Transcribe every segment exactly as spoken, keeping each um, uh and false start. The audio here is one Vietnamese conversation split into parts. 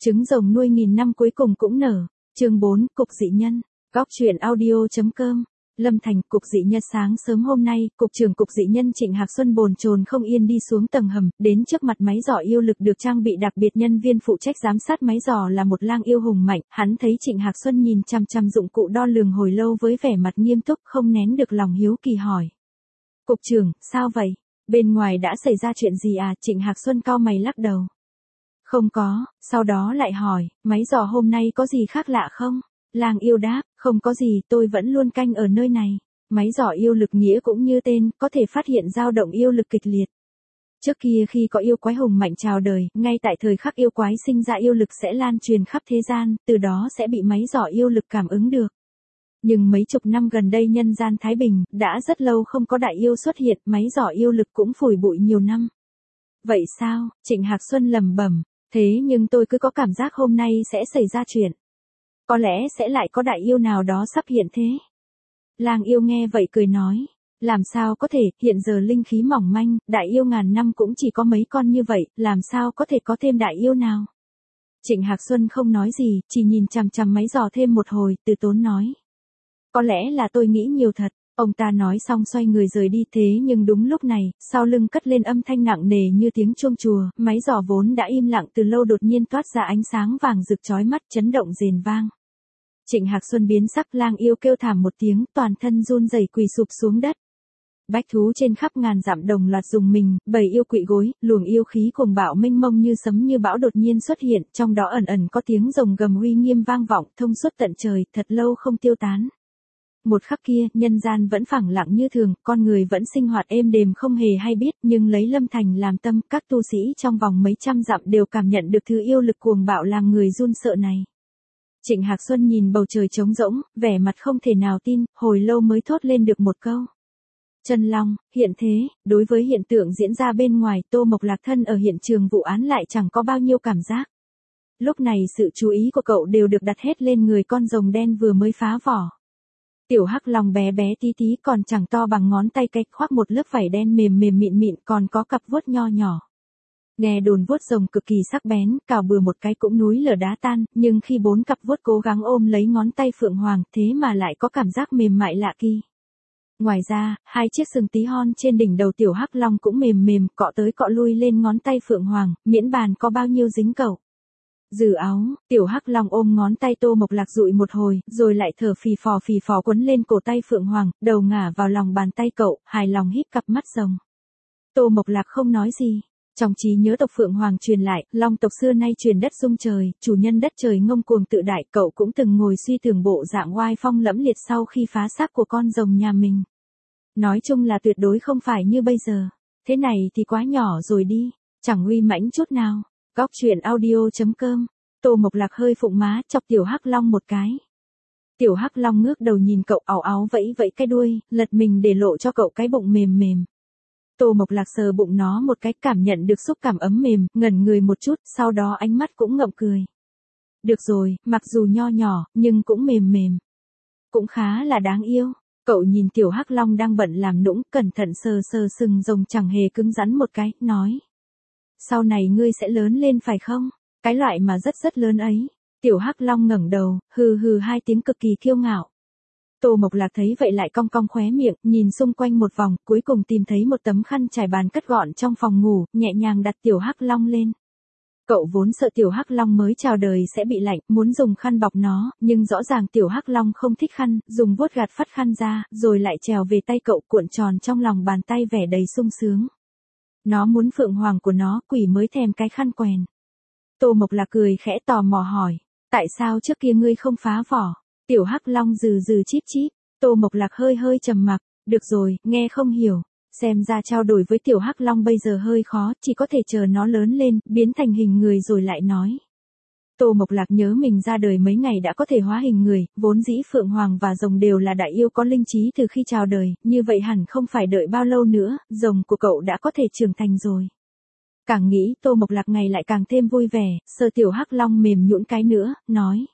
Trứng rồng nuôi nghìn năm cuối cùng cũng nở. Chương bốn, Cục dị nhân. Góc truyện audio.com. Lâm Thành, Cục dị nhân. Sáng sớm hôm nay, Cục trưởng Cục dị nhân Trịnh Hạc Xuân bồn chồn không yên đi xuống tầng hầm, đến trước mặt máy dò yêu lực được trang bị đặc biệt, nhân viên phụ trách giám sát máy dò là một lang yêu hùng mạnh, hắn thấy Trịnh Hạc Xuân nhìn chằm chằm dụng cụ đo lường hồi lâu với vẻ mặt nghiêm túc, không nén được lòng hiếu kỳ hỏi. Cục trưởng, sao vậy? Bên ngoài đã xảy ra chuyện gì à? Trịnh Hạc Xuân cau mày lắc đầu. Không có, sau đó lại hỏi, máy dò hôm nay có gì khác lạ không? Lang yêu đáp, không có gì, tôi vẫn luôn canh ở nơi này. Máy dò yêu lực nghĩa cũng như tên, có thể phát hiện dao động yêu lực kịch liệt. Trước kia khi có yêu quái hùng mạnh chào đời, ngay tại thời khắc yêu quái sinh ra yêu lực sẽ lan truyền khắp thế gian, từ đó sẽ bị máy dò yêu lực cảm ứng được. Nhưng mấy chục năm gần đây nhân gian thái bình, đã rất lâu không có đại yêu xuất hiện, máy dò yêu lực cũng phủi bụi nhiều năm. Vậy sao? Trịnh Hạc Xuân lẩm bẩm, thế nhưng tôi cứ có cảm giác hôm nay sẽ xảy ra chuyện. Có lẽ sẽ lại có đại yêu nào đó sắp hiện thế. Lang yêu nghe vậy cười nói, làm sao có thể, hiện giờ linh khí mỏng manh, đại yêu ngàn năm cũng chỉ có mấy con như vậy, làm sao có thể có thêm đại yêu nào. Trịnh Hạc Xuân không nói gì, chỉ nhìn chằm chằm máy dò thêm một hồi, từ tốn nói. Có lẽ là tôi nghĩ nhiều thật. Ông ta nói xong xoay người rời đi, thế nhưng đúng lúc này, sau lưng cất lên âm thanh nặng nề như tiếng chuông chùa, máy dò vốn đã im lặng từ lâu đột nhiên toát ra ánh sáng vàng rực chói mắt, chấn động rền vang. Trịnh Hạc Xuân biến sắc, lang yêu kêu thảm một tiếng, toàn thân run rẩy quỳ sụp xuống đất. Bách thú trên khắp ngàn dặm đồng loạt dùng mình, bầy yêu quỵ gối, luồng yêu khí cuồng bạo mênh mông như sấm như bão đột nhiên xuất hiện, trong đó ẩn ẩn có tiếng rồng gầm uy nghiêm vang vọng, thông suốt tận trời, thật lâu không tiêu tán. Một khắc kia, nhân gian vẫn phẳng lặng như thường, con người vẫn sinh hoạt êm đềm không hề hay biết, nhưng lấy Lâm Thành làm tâm, các tu sĩ trong vòng mấy trăm dặm đều cảm nhận được thứ yêu lực cuồng bạo làm người run sợ này. Trịnh Hạc Xuân nhìn bầu trời trống rỗng, vẻ mặt không thể nào tin, hồi lâu mới thốt lên được một câu. Chân long, hiện thế. Đối với hiện tượng diễn ra bên ngoài, Tô Mộc Lạc thân ở hiện trường vụ án lại chẳng có bao nhiêu cảm giác. Lúc này sự chú ý của cậu đều được đặt hết lên người con rồng đen vừa mới phá vỏ. Tiểu hắc long bé bé tí tí còn chẳng to bằng ngón tay cái, khoác một lớp vảy đen mềm mềm mịn mịn, còn có cặp vuốt nho nhỏ. Nghe đồn vuốt rồng cực kỳ sắc bén, cào bừa một cái cũng núi lở đá tan, nhưng khi bốn cặp vuốt cố gắng ôm lấy ngón tay phượng hoàng, thế mà lại có cảm giác mềm mại lạ kỳ. Ngoài ra, hai chiếc sừng tí hon trên đỉnh đầu tiểu hắc long cũng mềm mềm, cọ tới cọ lui lên ngón tay phượng hoàng, miễn bàn có bao nhiêu dính cậu. Dừ áo, tiểu hắc long ôm ngón tay Tô Mộc Lạc dụi một hồi, rồi lại thở phì phò phì phò quấn lên cổ tay phượng hoàng, đầu ngả vào lòng bàn tay cậu, hài lòng híp cặp mắt rồng. Tô Mộc Lạc không nói gì. Trong trí nhớ tộc phượng hoàng truyền lại, long tộc xưa nay truyền đất dung trời, chủ nhân đất trời ngông cuồng tự đại, cậu cũng từng ngồi suy tưởng bộ dạng oai phong lẫm liệt sau khi phá xác của con rồng nhà mình. Nói chung là tuyệt đối không phải như bây giờ. Thế này thì quá nhỏ rồi đi, chẳng uy mãnh chút nào. Góc truyện audio.com. Tô Mộc Lạc hơi phụng má, chọc tiểu hắc long một cái. Tiểu hắc long ngước đầu nhìn cậu, ảo áo vẫy vẫy cái đuôi, lật mình để lộ cho cậu cái bụng mềm mềm. Tô Mộc Lạc sờ bụng nó một cái, cảm nhận được xúc cảm ấm mềm, ngẩn người một chút, sau đó ánh mắt cũng ngậm cười. Được rồi, mặc dù nho nhỏ, nhưng cũng mềm mềm. Cũng khá là đáng yêu. Cậu nhìn tiểu hắc long đang bận làm nũng, cẩn thận sờ sờ sừng rồng chẳng hề cứng rắn một cái, nói. Sau này ngươi sẽ lớn lên phải không? Cái loại mà rất rất lớn ấy. Tiểu hắc long ngẩng đầu, hừ hừ hai tiếng cực kỳ kiêu ngạo. Tô Mộc Lạc thấy vậy lại cong cong khóe miệng, nhìn xung quanh một vòng, cuối cùng tìm thấy một tấm khăn trải bàn cất gọn trong phòng ngủ, nhẹ nhàng đặt tiểu hắc long lên. Cậu vốn sợ tiểu hắc long mới chào đời sẽ bị lạnh, muốn dùng khăn bọc nó, nhưng rõ ràng tiểu hắc long không thích khăn, dùng vuốt gạt phắt khăn ra, rồi lại trèo về tay cậu, cuộn tròn trong lòng bàn tay vẻ đầy sung sướng. Nó muốn phượng hoàng của nó, quỷ mới thèm cái khăn quèn. Tô Mộc Lạc cười khẽ tò mò hỏi, tại sao trước kia ngươi không phá vỏ? Tiểu hắc long dừ dừ chíp chíp. Tô Mộc Lạc hơi hơi trầm mặc, được rồi, nghe không hiểu. Xem ra trao đổi với tiểu hắc long bây giờ hơi khó, chỉ có thể chờ nó lớn lên, biến thành hình người rồi lại nói. Tô Mộc Lạc nhớ mình ra đời mấy ngày đã có thể hóa hình người, vốn dĩ phượng hoàng và rồng đều là đại yêu có linh trí từ khi chào đời, như vậy hẳn không phải đợi bao lâu nữa, rồng của cậu đã có thể trưởng thành rồi. Càng nghĩ, Tô Mộc Lạc ngày lại càng thêm vui vẻ, sờ tiểu hắc long mềm nhũn cái nữa, nói.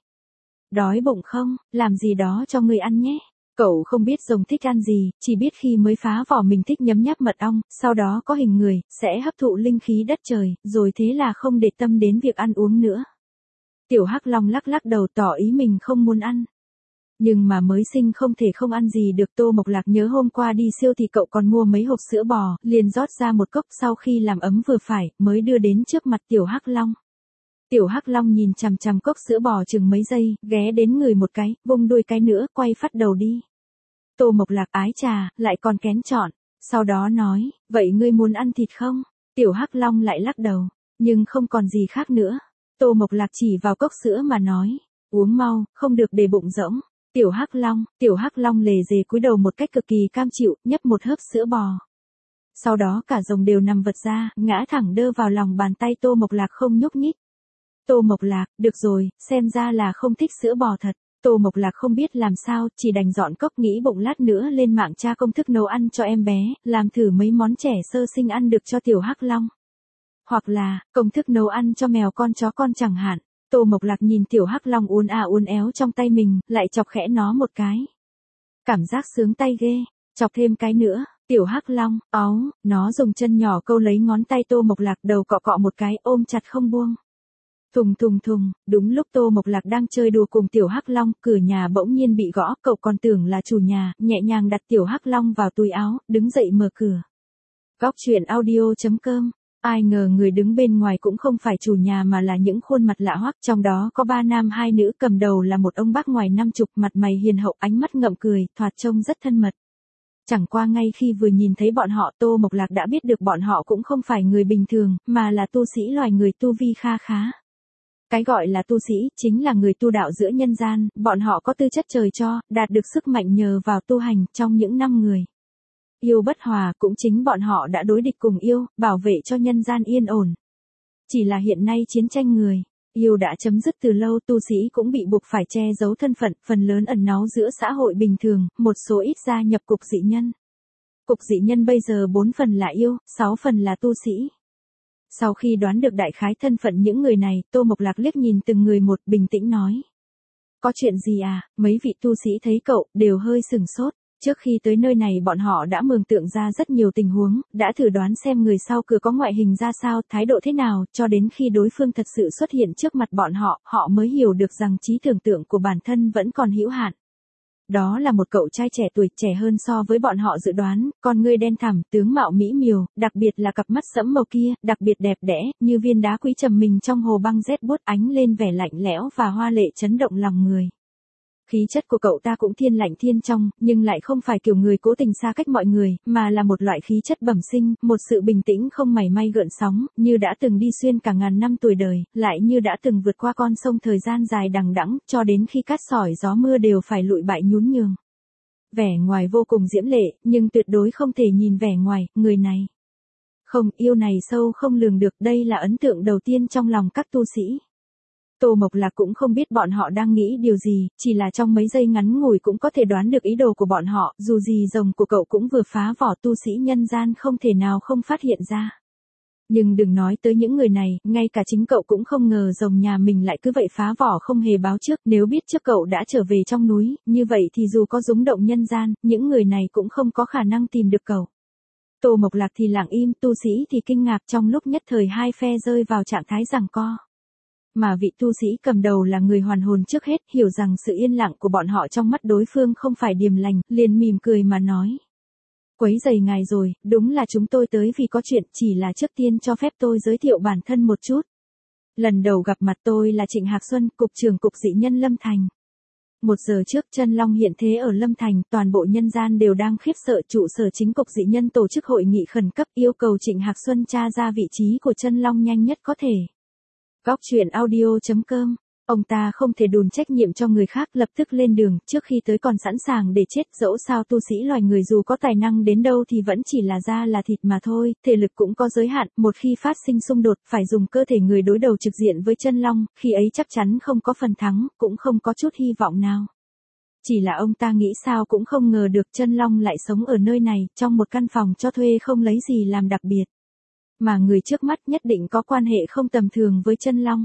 Đói bụng không, làm gì đó cho người ăn nhé. Cậu không biết rồng thích ăn gì, chỉ biết khi mới phá vỏ mình thích nhấm nháp mật ong, sau đó có hình người, sẽ hấp thụ linh khí đất trời, rồi thế là không để tâm đến việc ăn uống nữa. Tiểu Hắc Long lắc lắc đầu tỏ ý mình không muốn ăn. Nhưng mà mới sinh không thể không ăn gì được. Tô Mộc Lạc nhớ hôm qua đi siêu thì cậu còn mua mấy hộp sữa bò, liền rót ra một cốc sau khi làm ấm vừa phải, mới đưa đến trước mặt Tiểu Hắc Long. Tiểu Hắc Long nhìn chằm chằm cốc sữa bò chừng mấy giây, ghé đến người một cái, vung đuôi cái nữa, quay phát đầu đi. Tô Mộc Lạc ái trà, lại còn kén chọn. Sau đó nói, vậy ngươi muốn ăn thịt không? Tiểu Hắc Long lại lắc đầu, nhưng không còn gì khác nữa. Tô Mộc Lạc chỉ vào cốc sữa mà nói, uống mau, không được để bụng rỗng. Tiểu Hắc Long, Tiểu Hắc Long lề dề cúi đầu một cách cực kỳ cam chịu, nhấp một hớp sữa bò. Sau đó cả rồng đều nằm vật ra, ngã thẳng đơ vào lòng bàn tay Tô Mộc Lạc không nhúc nhích. Tô Mộc Lạc, được rồi, xem ra là không thích sữa bò thật. Tô Mộc Lạc không biết làm sao, chỉ đành dọn cốc nghĩ bụng lát nữa lên mạng tra công thức nấu ăn cho em bé, làm thử mấy món trẻ sơ sinh ăn được cho Tiểu Hắc Long. Hoặc là, công thức nấu ăn cho mèo con chó con chẳng hạn. Tô Mộc Lạc nhìn Tiểu Hắc Long uốn à uốn éo trong tay mình, lại chọc khẽ nó một cái. Cảm giác sướng tay ghê, chọc thêm cái nữa. Tiểu Hắc Long, áu, nó dùng chân nhỏ câu lấy ngón tay Tô Mộc Lạc, đầu cọ cọ một cái, ôm chặt không buông. Thùng thùng thùng, đúng lúc Tô Mộc Lạc đang chơi đùa cùng Tiểu Hắc Long, cửa nhà bỗng nhiên bị gõ, cậu còn tưởng là chủ nhà, nhẹ nhàng đặt Tiểu Hắc Long vào túi áo, đứng dậy mở cửa. Góc truyện audio chấm com. Ai ngờ người đứng bên ngoài cũng không phải chủ nhà mà là những khuôn mặt lạ hoắc, trong đó có ba nam hai nữ, cầm đầu là một ông bác ngoài năm chục, mặt mày hiền hậu, ánh mắt ngậm cười, thoạt trông rất thân mật. Chẳng qua ngay khi vừa nhìn thấy bọn họ, Tô Mộc Lạc đã biết được bọn họ cũng không phải người bình thường, mà là tu sĩ loài người tu vi kha khá. Cái gọi là tu sĩ, chính là người tu đạo giữa nhân gian, bọn họ có tư chất trời cho, đạt được sức mạnh nhờ vào tu hành. Trong những năm người yêu bất hòa, cũng chính bọn họ đã đối địch cùng yêu, bảo vệ cho nhân gian yên ổn. Chỉ là hiện nay chiến tranh người yêu đã chấm dứt từ lâu, tu sĩ cũng bị buộc phải che giấu thân phận, phần lớn ẩn náu giữa xã hội bình thường, một số ít gia nhập cục dị nhân. Cục dị nhân bây giờ bốn phần là yêu, sáu phần là tu sĩ. Sau khi đoán được đại khái thân phận những người này, Tô Mộc Lạc liếc nhìn từng người một, bình tĩnh nói. Có chuyện gì à? Mấy vị tu sĩ thấy cậu, đều hơi sừng sốt. Trước khi tới nơi này bọn họ đã mường tượng ra rất nhiều tình huống, đã thử đoán xem người sau cửa có ngoại hình ra sao, thái độ thế nào, cho đến khi đối phương thật sự xuất hiện trước mặt bọn họ, họ mới hiểu được rằng trí tưởng tượng của bản thân vẫn còn hữu hạn. Đó là một cậu trai trẻ tuổi, trẻ hơn so với bọn họ dự đoán, con ngươi đen thẳm, tướng mạo mỹ miều, đặc biệt là cặp mắt sẫm màu kia, đặc biệt đẹp đẽ, như viên đá quý trầm mình trong hồ băng rét buốt, ánh lên vẻ lạnh lẽo và hoa lệ chấn động lòng người. Khí chất của cậu ta cũng thiên lạnh thiên trong, nhưng lại không phải kiểu người cố tình xa cách mọi người, mà là một loại khí chất bẩm sinh, một sự bình tĩnh không mảy may gợn sóng, như đã từng đi xuyên cả ngàn năm tuổi đời, lại như đã từng vượt qua con sông thời gian dài đằng đẵng, cho đến khi cát sỏi gió mưa đều phải lụi bại nhún nhường. Vẻ ngoài vô cùng diễm lệ, nhưng tuyệt đối không thể nhìn vẻ ngoài, người này. Không, yêu này sâu không lường được, đây là ấn tượng đầu tiên trong lòng các tu sĩ. Tô Mộc Lạc cũng không biết bọn họ đang nghĩ điều gì, chỉ là trong mấy giây ngắn ngủi cũng có thể đoán được ý đồ của bọn họ, dù gì rồng của cậu cũng vừa phá vỏ, tu sĩ nhân gian không thể nào không phát hiện ra. Nhưng đừng nói tới những người này, ngay cả chính cậu cũng không ngờ rồng nhà mình lại cứ vậy phá vỏ không hề báo trước, nếu biết trước cậu đã trở về trong núi, như vậy thì dù có rúng động nhân gian, những người này cũng không có khả năng tìm được cậu. Tô Mộc Lạc thì lặng im, tu sĩ thì kinh ngạc, trong lúc nhất thời hai phe rơi vào trạng thái giằng co. Mà vị tu sĩ cầm đầu là người hoàn hồn trước hết, hiểu rằng sự yên lặng của bọn họ trong mắt đối phương không phải điềm lành, liền mỉm cười mà nói. Quấy rầy ngài rồi, đúng là chúng tôi tới vì có chuyện, chỉ là trước tiên cho phép tôi giới thiệu bản thân một chút. Lần đầu gặp mặt tôi là Trịnh Hạc Xuân, cục trưởng cục dị nhân Lâm Thành. Một giờ trước Chân Long hiện thế ở Lâm Thành, toàn bộ nhân gian đều đang khiếp sợ, trụ sở chính cục dị nhân tổ chức hội nghị khẩn cấp yêu cầu Trịnh Hạc Xuân tra ra vị trí của Chân Long nhanh nhất có thể. Góc truyện audio chấm com. Ông ta không thể đùn trách nhiệm cho người khác, lập tức lên đường, trước khi tới còn sẵn sàng để chết, dẫu sao tu sĩ loài người dù có tài năng đến đâu thì vẫn chỉ là da là thịt mà thôi, thể lực cũng có giới hạn, một khi phát sinh xung đột, phải dùng cơ thể người đối đầu trực diện với Chân Long, khi ấy chắc chắn không có phần thắng, cũng không có chút hy vọng nào. Chỉ là ông ta nghĩ sao cũng không ngờ được Chân Long lại sống ở nơi này, trong một căn phòng cho thuê không lấy gì làm đặc biệt. Mà người trước mắt nhất định có quan hệ không tầm thường với Chân Long.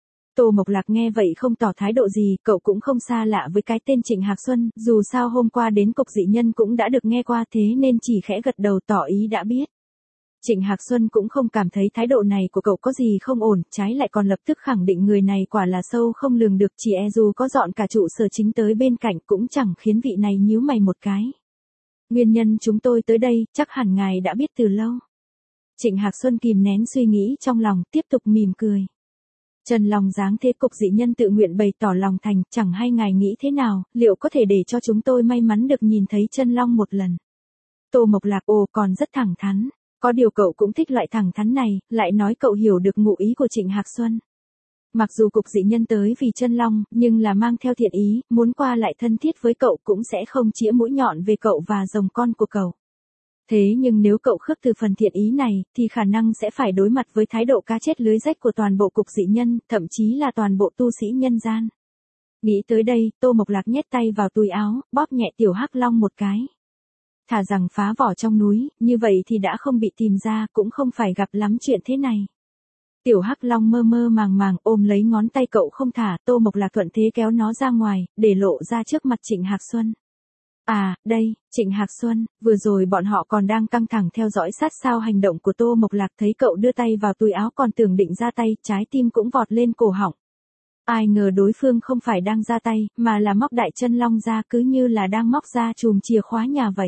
Tô Mộc Lạc nghe vậy không tỏ thái độ gì, cậu cũng không xa lạ với cái tên Trịnh Hạc Xuân, dù sao hôm qua đến cục dị nhân cũng đã được nghe qua, thế nên chỉ khẽ gật đầu tỏ ý đã biết. Trịnh Hạc Xuân cũng không cảm thấy thái độ này của cậu có gì không ổn, trái lại còn lập tức khẳng định người này quả là sâu không lường được, chỉ e dù có dọn cả trụ sở chính tới bên cạnh cũng chẳng khiến vị này nhíu mày một cái. Nguyên nhân chúng tôi tới đây, chắc hẳn ngài đã biết từ lâu. Trịnh Hạc Xuân kìm nén suy nghĩ trong lòng, tiếp tục mỉm cười. Trần Long dáng thế cục dị nhân tự nguyện bày tỏ lòng thành, chẳng hay ngài nghĩ thế nào, liệu có thể để cho chúng tôi may mắn được nhìn thấy chân long một lần. Tô Mộc Lạc ồ còn rất thẳng thắn, có điều cậu cũng thích loại thẳng thắn này, lại nói cậu hiểu được ngụ ý của Trịnh Hạc Xuân. Mặc dù cục dị nhân tới vì chân long, nhưng là mang theo thiện ý, muốn qua lại thân thiết với cậu cũng sẽ không chĩa mũi nhọn về cậu và rồng con của cậu. Thế nhưng nếu cậu khước từ phần thiện ý này, thì khả năng sẽ phải đối mặt với thái độ cá chết lưới rách của toàn bộ cục dị nhân, thậm chí là toàn bộ tu sĩ nhân gian. Nghĩ tới đây, Tô Mộc Lạc nhét tay vào túi áo, bóp nhẹ tiểu hắc long một cái. Thà rằng phá vỏ trong núi, như vậy thì đã không bị tìm ra, cũng không phải gặp lắm chuyện thế này. Tiểu hắc long mơ mơ màng màng ôm lấy ngón tay cậu không thả, Tô Mộc Lạc thuận thế kéo nó ra ngoài, để lộ ra trước mặt Trịnh Hạc Xuân. À, đây, Trịnh Hạc Xuân, vừa rồi bọn họ còn đang căng thẳng theo dõi sát sao hành động của Tô Mộc Lạc, thấy cậu đưa tay vào túi áo còn tưởng định ra tay, trái tim cũng vọt lên cổ họng. Ai ngờ đối phương không phải đang ra tay, mà là móc đại chân long ra, cứ như là đang móc ra chùm chìa khóa nhà vậy.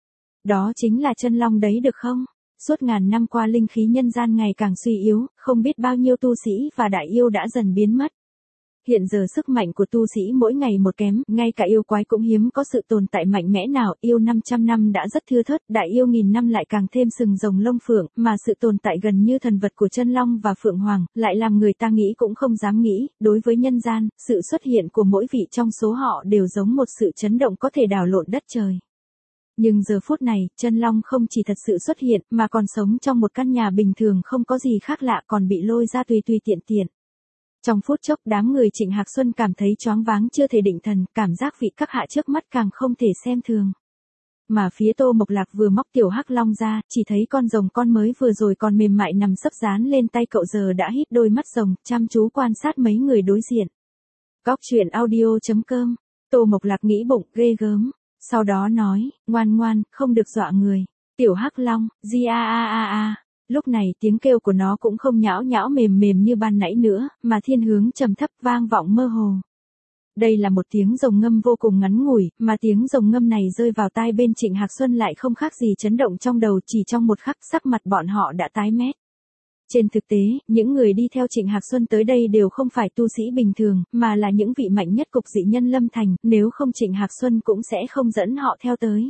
Đó chính là chân long đấy được không? Suốt ngàn năm qua linh khí nhân gian ngày càng suy yếu, không biết bao nhiêu tu sĩ và đại yêu đã dần biến mất. Hiện giờ sức mạnh của tu sĩ mỗi ngày một kém, ngay cả yêu quái cũng hiếm có sự tồn tại mạnh mẽ nào, yêu năm trăm năm đã rất thưa thớt, đại yêu nghìn năm lại càng thêm sừng rồng lông phượng, mà sự tồn tại gần như thần vật của chân long và phượng hoàng, lại làm người ta nghĩ cũng không dám nghĩ, đối với nhân gian, sự xuất hiện của mỗi vị trong số họ đều giống một sự chấn động có thể đảo lộn đất trời. Nhưng giờ phút này, chân long không chỉ thật sự xuất hiện, mà còn sống trong một căn nhà bình thường không có gì khác lạ, còn bị lôi ra tùy tùy tiện tiện. Trong phút chốc đám người Trịnh Hạc Xuân cảm thấy choáng váng chưa thể định thần, cảm giác vị các hạ trước mắt càng không thể xem thường. Mà phía Tô Mộc Lạc vừa móc tiểu hắc long ra, chỉ thấy con rồng con mới vừa rồi còn mềm mại nằm sấp dán lên tay cậu giờ đã híp đôi mắt rồng, chăm chú quan sát mấy người đối diện. Góc truyện audio chấm com, Tô Mộc Lạc nghĩ bụng, ghê gớm. Sau đó nói, ngoan ngoan, không được dọa người. Tiểu hắc long, di a a a a. Lúc này tiếng kêu của nó cũng không nhão nhão mềm mềm như ban nãy nữa, mà thiên hướng trầm thấp vang vọng mơ hồ. Đây là một tiếng rồng ngâm vô cùng ngắn ngủi, mà tiếng rồng ngâm này rơi vào tai bên Trịnh Hạc Xuân lại không khác gì chấn động trong đầu, chỉ trong một khắc sắc mặt bọn họ đã tái mét. Trên thực tế, những người đi theo Trịnh Hạc Xuân tới đây đều không phải tu sĩ bình thường, mà là những vị mạnh nhất cục dị nhân Lâm Thành, nếu không Trịnh Hạc Xuân cũng sẽ không dẫn họ theo tới.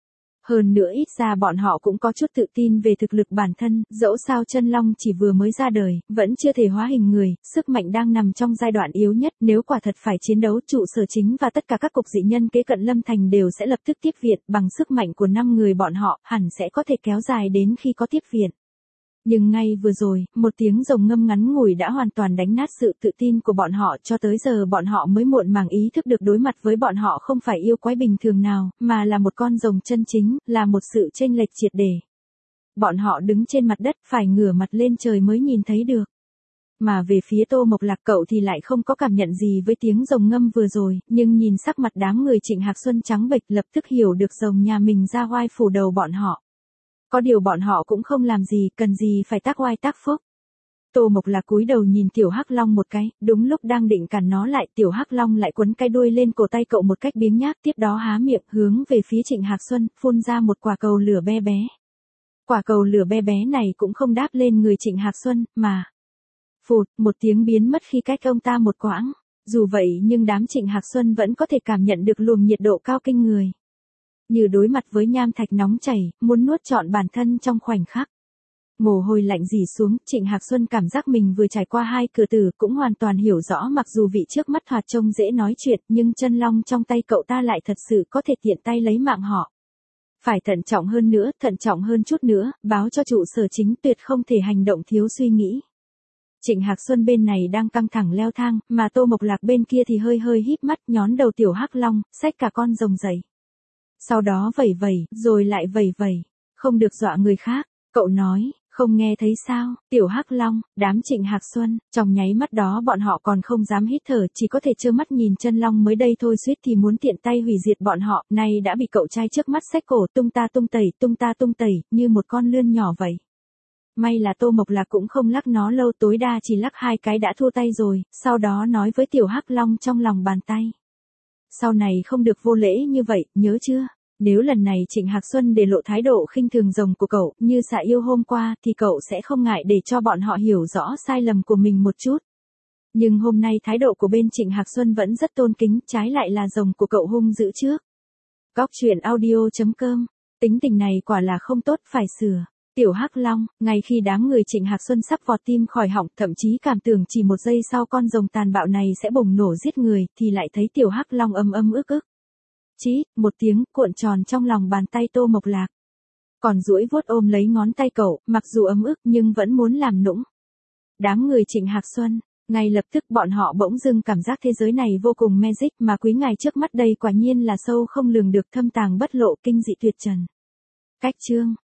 Hơn nữa ít ra bọn họ cũng có chút tự tin về thực lực bản thân, dẫu sao chân long chỉ vừa mới ra đời, vẫn chưa thể hóa hình người, sức mạnh đang nằm trong giai đoạn yếu nhất, nếu quả thật phải chiến đấu, trụ sở chính và tất cả các cục dị nhân kế cận Lâm Thành đều sẽ lập tức tiếp viện, bằng sức mạnh của năm người bọn họ, hẳn sẽ có thể kéo dài đến khi có tiếp viện. Nhưng ngay vừa rồi, một tiếng rồng ngâm ngắn ngủi đã hoàn toàn đánh nát sự tự tin của bọn họ, cho tới giờ bọn họ mới muộn màng ý thức được đối mặt với bọn họ không phải yêu quái bình thường nào, mà là một con rồng chân chính, là một sự chênh lệch triệt để. Bọn họ đứng trên mặt đất phải ngửa mặt lên trời mới nhìn thấy được. Mà về phía Tô Mộc Lạc cậu thì lại không có cảm nhận gì với tiếng rồng ngâm vừa rồi, nhưng nhìn sắc mặt đám người Trịnh Hạc Xuân trắng bệch lập tức hiểu được rồng nhà mình ra oai phủ đầu bọn họ. Có điều bọn họ cũng không làm gì, cần gì phải tác oai tác phúc. Tô Mộc Lạc cúi đầu nhìn tiểu hắc long một cái, đúng lúc đang định cản nó lại, tiểu hắc long lại quấn cái đuôi lên cổ tay cậu một cách biếng nhác, tiếp đó há miệng hướng về phía Trịnh Hạc Xuân, phun ra một quả cầu lửa bé bé. Quả cầu lửa bé bé này cũng không đáp lên người Trịnh Hạc Xuân, mà phụt, một tiếng biến mất khi cách ông ta một quãng. Dù vậy nhưng đám Trịnh Hạc Xuân vẫn có thể cảm nhận được luồng nhiệt độ cao kinh người. Như đối mặt với nham thạch nóng chảy, muốn nuốt trọn bản thân trong khoảnh khắc. Mồ hôi lạnh rỉ xuống, Trịnh Hạc Xuân cảm giác mình vừa trải qua hai cửa tử, cũng hoàn toàn hiểu rõ mặc dù vị trước mắt thoạt trông dễ nói chuyện, nhưng chân long trong tay cậu ta lại thật sự có thể tiện tay lấy mạng họ. Phải thận trọng hơn nữa, thận trọng hơn chút nữa, báo cho trụ sở chính tuyệt không thể hành động thiếu suy nghĩ. Trịnh Hạc Xuân bên này đang căng thẳng leo thang, mà Tô Mộc Lạc bên kia thì hơi hơi híp mắt nhón đầu tiểu hắc long, xách cả con rồng dậy. Sau đó vẩy vẩy, rồi lại vẩy vẩy, không được dọa người khác, cậu nói, không nghe thấy sao, tiểu hắc long, đám Trịnh Hạc Xuân, trong nháy mắt đó bọn họ còn không dám hít thở, chỉ có thể trơ mắt nhìn chân long mới đây thôi suýt thì muốn tiện tay hủy diệt bọn họ, nay đã bị cậu trai trước mắt xách cổ tung ta tung tẩy, tung ta tung tẩy, như một con lươn nhỏ vậy. May là Tô Mộc Lạc cũng không lắc nó lâu, tối đa chỉ lắc hai cái đã thua tay rồi, sau đó nói với Tiểu Hắc Long trong lòng bàn tay. Sau này không được vô lễ như vậy, nhớ chưa? Nếu lần này Trịnh Hạc Xuân để lộ thái độ khinh thường rồng của cậu, như Xạ Yêu hôm qua, thì cậu sẽ không ngại để cho bọn họ hiểu rõ sai lầm của mình một chút. Nhưng hôm nay thái độ của bên Trịnh Hạc Xuân vẫn rất tôn kính, trái lại là rồng của cậu hung dữ trước. Góc truyện audio chấm com, tính tình này quả là không tốt, phải sửa. Tiểu Hắc Long, ngay khi đám người Trịnh Hạc Xuân sắp vọt tim khỏi họng, thậm chí cảm tưởng chỉ một giây sau con rồng tàn bạo này sẽ bùng nổ giết người, thì lại thấy Tiểu Hắc Long ầm ầm ức ức. Chí, một tiếng, cuộn tròn trong lòng bàn tay Tô Mộc Lạc. Còn duỗi vuốt ôm lấy ngón tay cậu, mặc dù ấm ức nhưng vẫn muốn làm nũng. Đám người Trịnh Hạc Xuân, ngay lập tức bọn họ bỗng dưng cảm giác thế giới này vô cùng magic, mà quý ngài trước mắt đây quả nhiên là sâu không lường được, thâm tàng bất lộ, kinh dị tuyệt trần. Cách chương